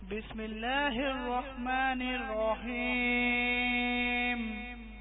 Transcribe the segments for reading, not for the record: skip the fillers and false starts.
بسم الله الرحمن الرحيم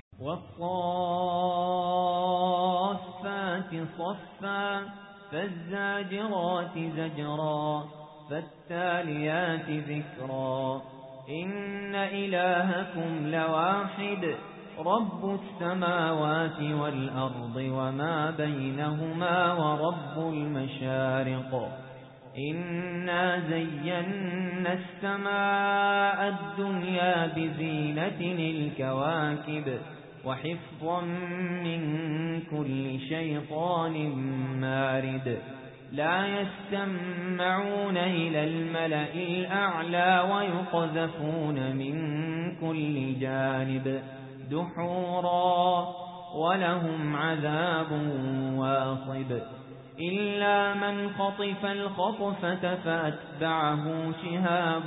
والصافات صفا فالزاجرات زجرا فالتاليات ذكرا إن إلهكم لواحد رب السماوات والأرض وما بينهما ورب المشارق إنا زينا السماء الدنيا بزينة الكواكب وحفظا من كل شيطان مارد لا يستمعون إلى الملأ الأعلى ويقذفون من كل جانب دحورا ولهم عذاب واصب إلا من خطف الخطفة فأتبعه شهاب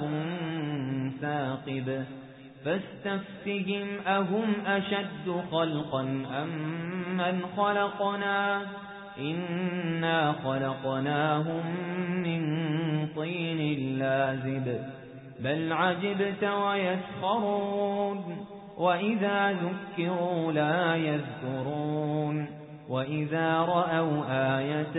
ثاقب فاستفتهم أهم أشد خلقا أم من خلقنا إنا خلقناهم من طين لازب بل عجبت ويسخرون وإذا ذكروا لا يذكرون وإذا رأوا آية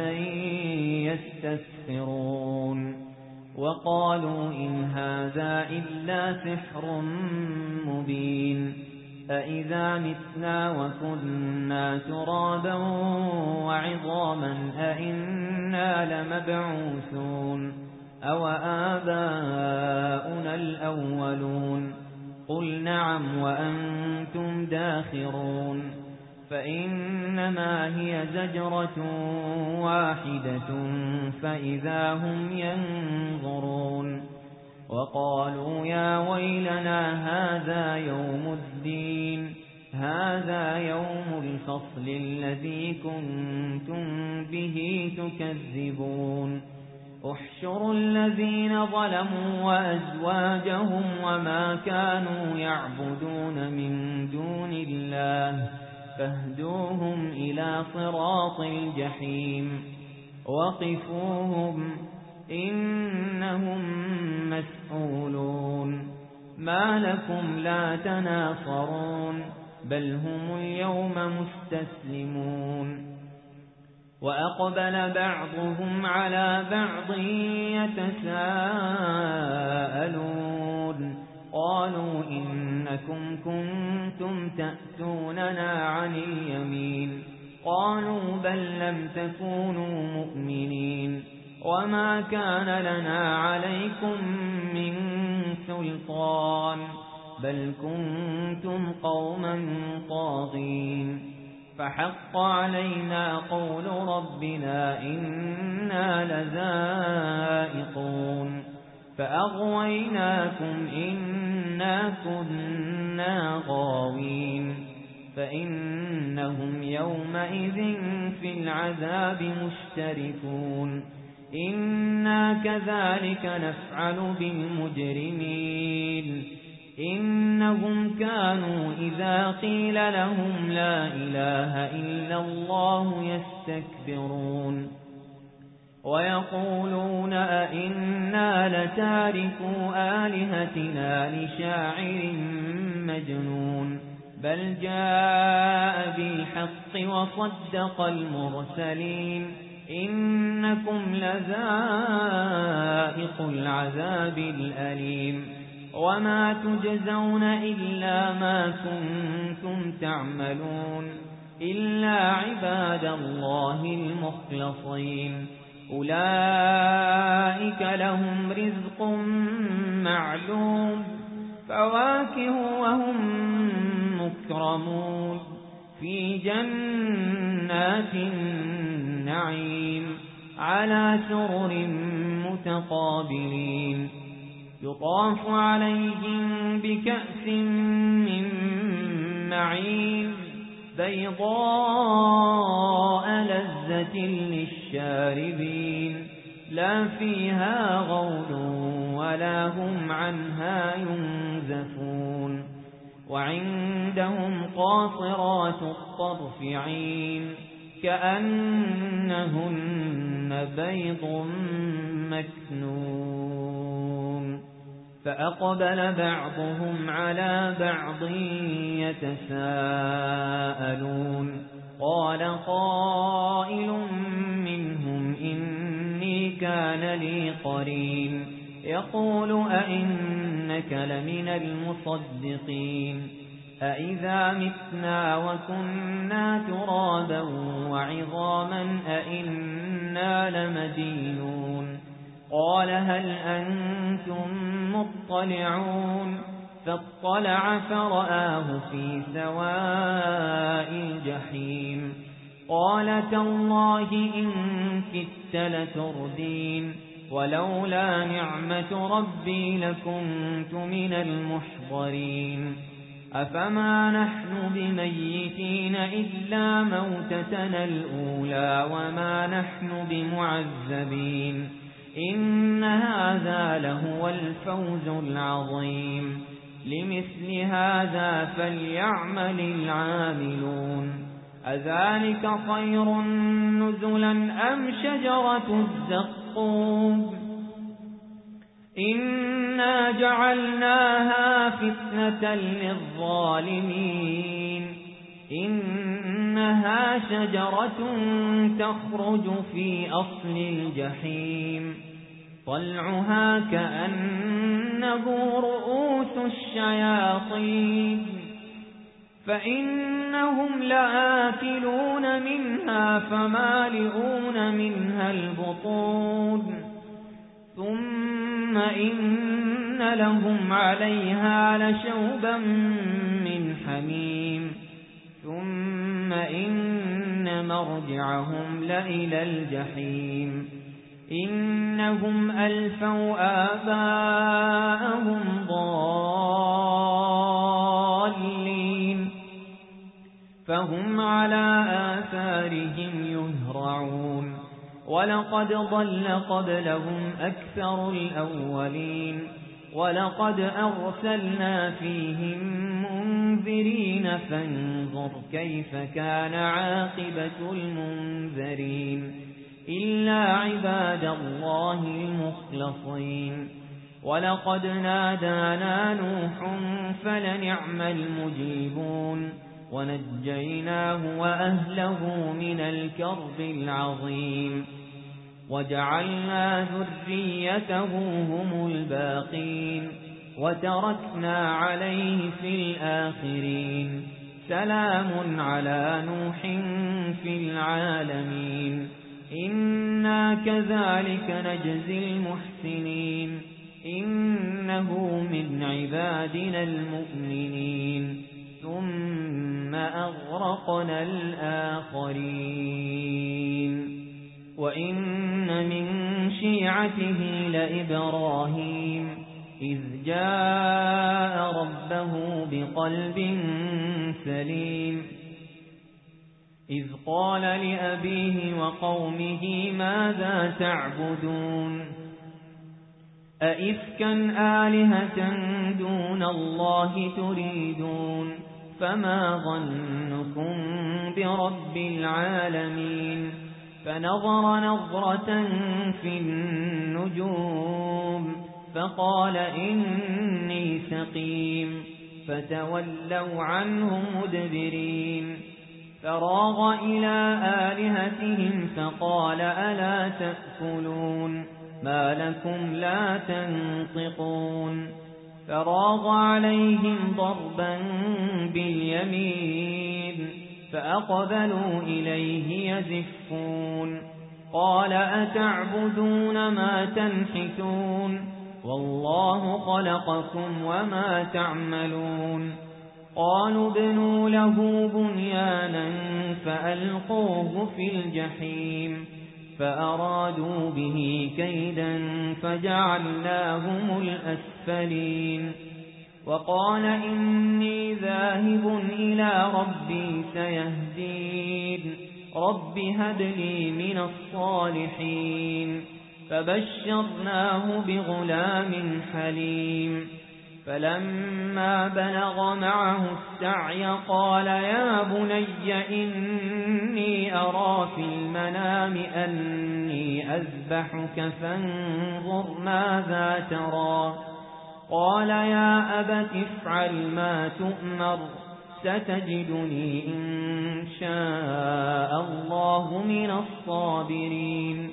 يستسخرون وقالوا إن هذا إلا سحر مبين أإذا متنا وكنا ترابا وعظاما أإنا لمبعوثون أو آباؤنا الأولون قل نعم وأنتم داخرون فإنما هي زجرة واحدة فإذا هم ينظرون وقالوا يا ويلنا هذا يوم الدين هذا يوم الفصل الذي كنتم به تكذبون احشروا الذين ظلموا وأزواجهم وما كانوا يعبدون من دون الله فاهدوهم إلى صراط الجحيم وقفوهم إنهم مسؤولون ما لكم لا تناصرون بل هم اليوم مستسلمون وأقبل بعضهم على بعض يتساءلون قالوا إنكم كنتم تأتوننا عن اليمين قالوا بل لم تكونوا مؤمنين وما كان لنا عليكم من سلطان بل كنتم قوما طاغين فحق علينا قول ربنا إنا لذائقون فأغويناكم إنا كنا غاوين فإنهم يومئذ في العذاب مشتركون إنا كذلك نفعل بالمجرمين إنهم كانوا إذا قيل لهم لا إله إلا الله يستكبرون ويقولون أئنا لتاركو آلهتنا لشاعر مجنون بل جاء بالحق وصدق المرسلين إنكم لذائق العذاب الأليم وما تجزون إلا ما كنتم تعملون إلا عباد الله المخلصين أولئك لهم رزق معلوم فواكه وهم مكرمون في جنات النعيم على سرر متقابلين يطاف عليهم بكأس من معين بيضاء لذة للشاربين لا فيها غول ولا هم عنها ينزفون وعندهم قاصرات الطرف عين كأنهن بيض مكنون فأقبل بعضهم على بعض يتساءلون قال قائل منهم إني كان لي قرين يقول أئنك لمن المصدقين أئذا متنا وكنا ترابا وعظاما أئنا لمدينون قال هل أنتم مطلعون فاطلع فرآه في سواء الجحيم قال تالله إن كدت لتردين ولولا نعمة ربي لكنت من المحضرين أفما نحن بميتين إلا موتتنا الأولى وما نحن بمعذبين إن هذا لهو الفوز العظيم لمثل هذا فليعمل العاملون أذلك خير نزلا أم شجرة الزقوم إنا جعلناها فتنة للظالمين إنها شجرة تخرج في أصل الجحيم طلعها كأنه رؤوس الشياطين فإنهم لآكلون منها فمالئون منها البطون ثم إن لهم عليها لشوبا من حميم ثم إن مرجعهم لإلى الجحيم إنهم ألفوا آباءهم ضالين فهم على آثارهم يهرعون ولقد ضل قبلهم أكثر الأولين ولقد أرسلنا فيهم منذرين فانظر كيف كان عاقبة المنذرين إلا عباد الله المخلصين ولقد نادانا نوح فلنعم المجيبون ونجيناه وأهله من الكرب العظيم وجعلنا ذريته هم الباقين وتركنا عليه في الآخرين سلام على نوح في العالمين إنا كذلك نجزي المحسنين إنه من عبادنا المؤمنين ثم أغرقنا الآخرين وإن من شيعته لإبراهيم إذ جاء ربه بقلب سليم إذ قال لأبيه وقومه ماذا تعبدون أئفكا آلهة دون الله تريدون فما ظنكم برب العالمين فنظر نظرة في النجوم فقال إني سقيم فتولوا عنه مدبرين فراغ إلى آلهتهم فقال ألا تأكلون ما لكم لا تنطقون فراغ عليهم ضربا باليمين فأقبلوا إليه يزفون قال أتعبدون ما تنحتون والله خلقكم وما تعملون قالوا ابنوا له بنيانا فألقوه في الجحيم فأرادوا به كيدا فجعلناهم الأسفلين وقال إني ذاهب إلى ربي سيهدين رب هب لي من الصالحين فبشرناه بغلام حليم فلما بلغ معه السعي قال يا بني إني أرى في المنام أني أذبحك فانظر ماذا ترى قال يا أبت افعل ما تؤمر ستجدني إن شاء الله من الصابرين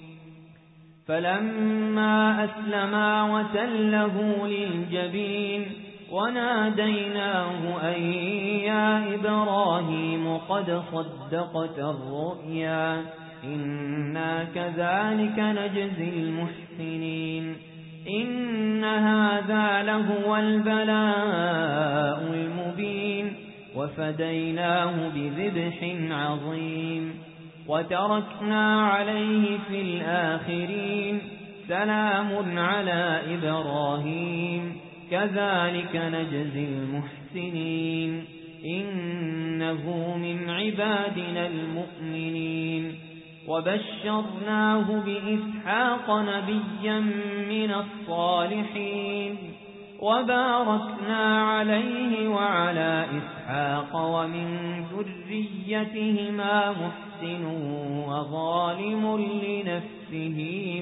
فلما أسلما وتله للجبين وناديناه أن يا إبراهيم قد صدقت الرؤيا إنا كذلك نجزي المحسنين إن هذا لهو البلاء المبين وفديناه بذبح عظيم وتركنا عليه في الآخرين سلام على إبراهيم كذلك نجزي المحسنين إنه من عبادنا المؤمنين وبشرناه بإسحاق نبيا من الصالحين وباركنا عليه وعلى إسحاق ومن ذريتهما محسن وظالم لنفسه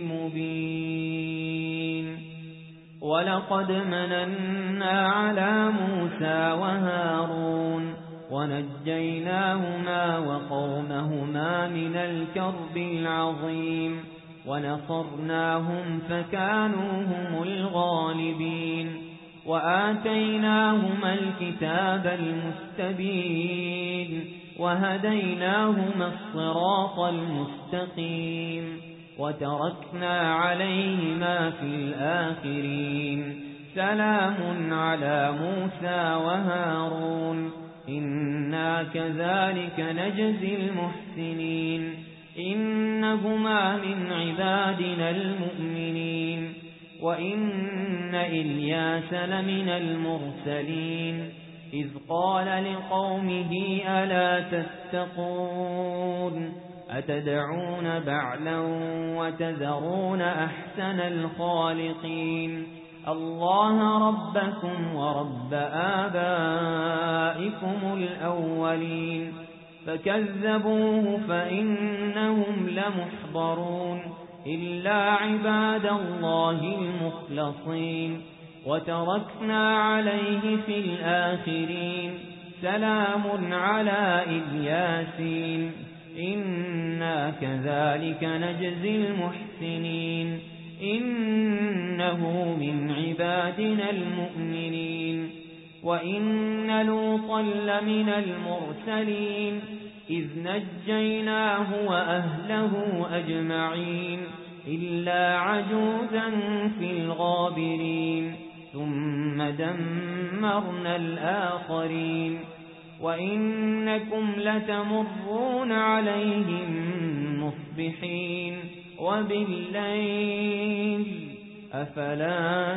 مبين ولقد مننا على موسى وهارون ونجيناهما وقومهما من الكرب العظيم ونصرناهم فكانوا هم الغالبين وآتيناهما الكتاب المستبين وهديناهما الصراط المستقيم وتركنا عليهما في الآخرين سلام على موسى وهارون إنا كذلك نجزي المحسنين إنهما من عبادنا المؤمنين وإن إلياس لمن المرسلين إذ قال لقومه ألا تتقون أتدعون بعلا وتذرون أحسن الخالقين الله ربكم ورب آبائكم الأولين فكذبوه فإنهم لمحضرون إلا عباد الله المخلصين وتركنا عليه في الآخرين سلام على إلياسين إنا كذلك نجزي المحسنين إنه من عبادنا المؤمنين وإن لوطا لمن المرسلين إذ نجيناه وأهله أجمعين إلا عجوزا في الغابرين ثم دمرنا الآخرين وإنكم لتمرون عليهم مصبحين وبالليل أفلا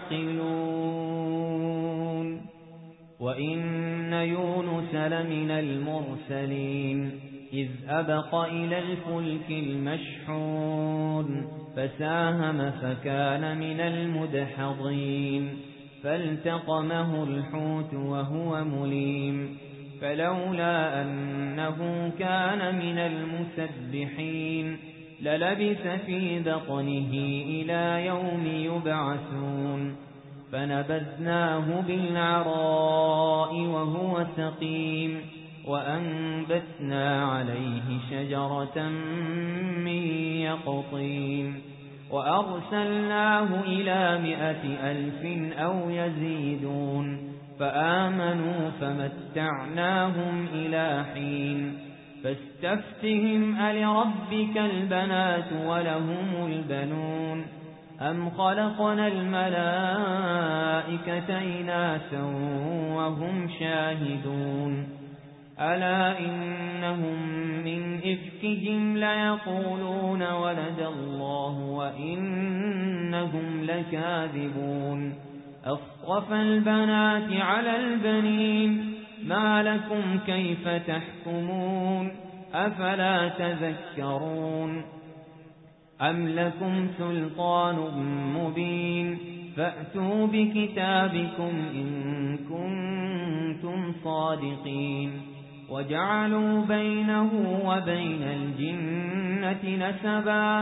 تعقلون وإن يونس لمن المرسلين إذ أبق إلى الفلك المشحون فساهم فكان من المدحضين فالتقمه الحوت وهو مليم فلولا أنه كان من المسبحين للبث في بطنه إلى يوم يبعثون فنبذناه بالعراء وهو سقيم وأنبتنا عليه شجرة من يقطين وأرسلناه إلى 100,000 أو يزيدون فآمنوا فمتعناهم إلى حين فاستفتهم ألربك البنات ولهم البنون أم خلقنا الملائكة إناثا وهم شاهدون ألا إنهم من إفكهم ليقولون ولد الله وإنهم لكاذبون أصطفى البنات على البنين ما لكم كيف تحكمون أفلا تذكرون أم لكم سلطان مبين فأتوا بكتابكم إن كنتم صادقين وجعلوا بينه وبين الجنة نسبا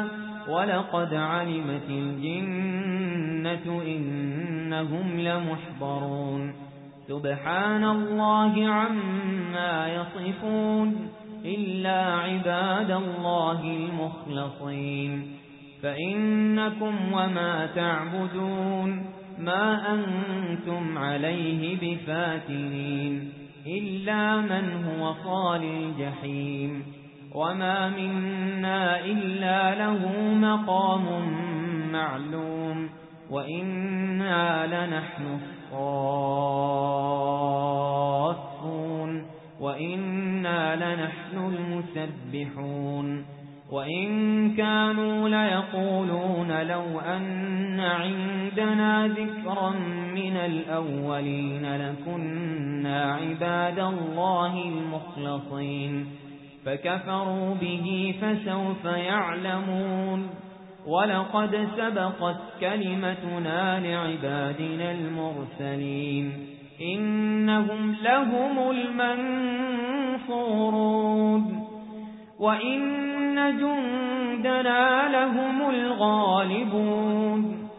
ولقد علمت الجنة إنهم لمحضرون سبحان الله عما يصفون إلا عباد الله المخلصين فإنكم وما تعبدون ما أنتم عليه بفاتنين إلا من هو صال الجحيم وما منا إلا له مقام معلوم وإنا لنحن الصافون وإنا لنحن المسبحون وإن كانوا ليقولون لو أن عندنا ذكرا من الأولين لكنا عباد الله المخلصين فكفروا به فسوف يعلمون ولقد سبقت كلمتنا لعبادنا المرسلين إنهم لهم المنصورون وإن جندنا لهم الغالبون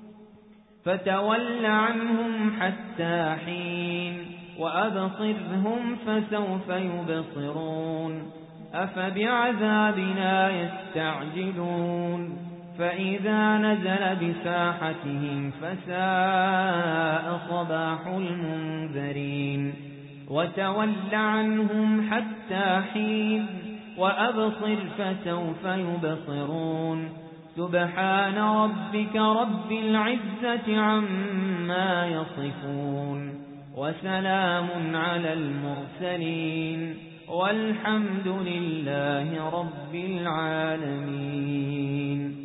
فتول عنهم حتى حين وأبصرهم فسوف يبصرون أفبعذابنا يستعجلون فإذا نزل بساحتهم فساء صباح المنذرين وتول عنهم حتى حين وأبصر فسوف يبصرون سبحان ربك رب العزة عما يصفون وسلام على المرسلين والحمد لله رب العالمين.